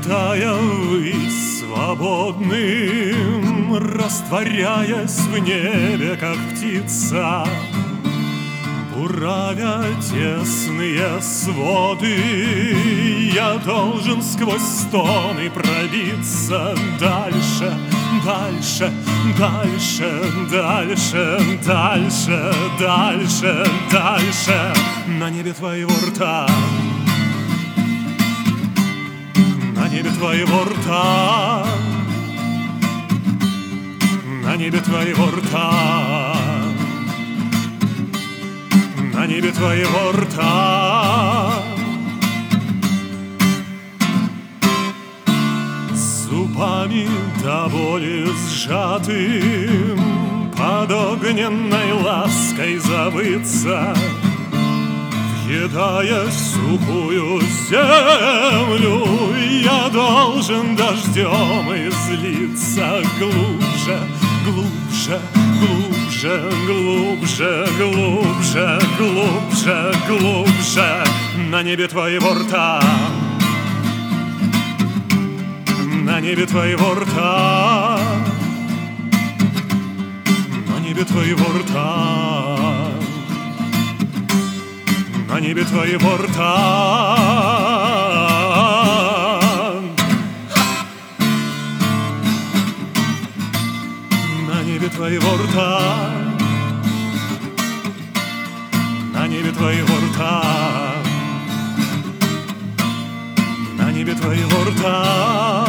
взлетая ввысь свободным, растворяясь в небе, как птица, буравя тесные своды, я должен сквозь стоны пробиться дальше, дальше, дальше, дальше, дальше, дальше, дальше, на небе твоего рта, на небе твоего рта, на небе твоего рта, на небе твоего рта. Зубами до боли сжатым, под огненной лаской забыться, въедая сухую землю, я должен дождем излиться глубже, глубже, глубже, глубже, глубже, глубже, глубже, на небе твоего рта, на небе твоего рта, на небе твоего рта, на небе твоего рта, на небе твоего рта, на небе твоего рта, на небе твоего рта.